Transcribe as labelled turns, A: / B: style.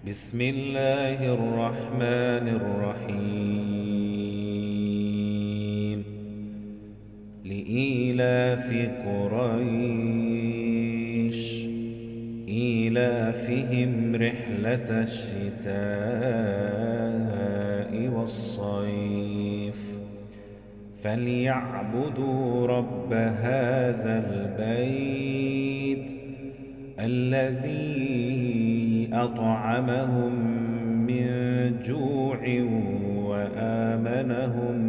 A: بسم الله الرحمن الرحيم لإيلاف قريش إيلافهم رحلة الشتاء والصيف فليعبدوا رب هذا البيت الذي أطعمهم من جوع وآمنهم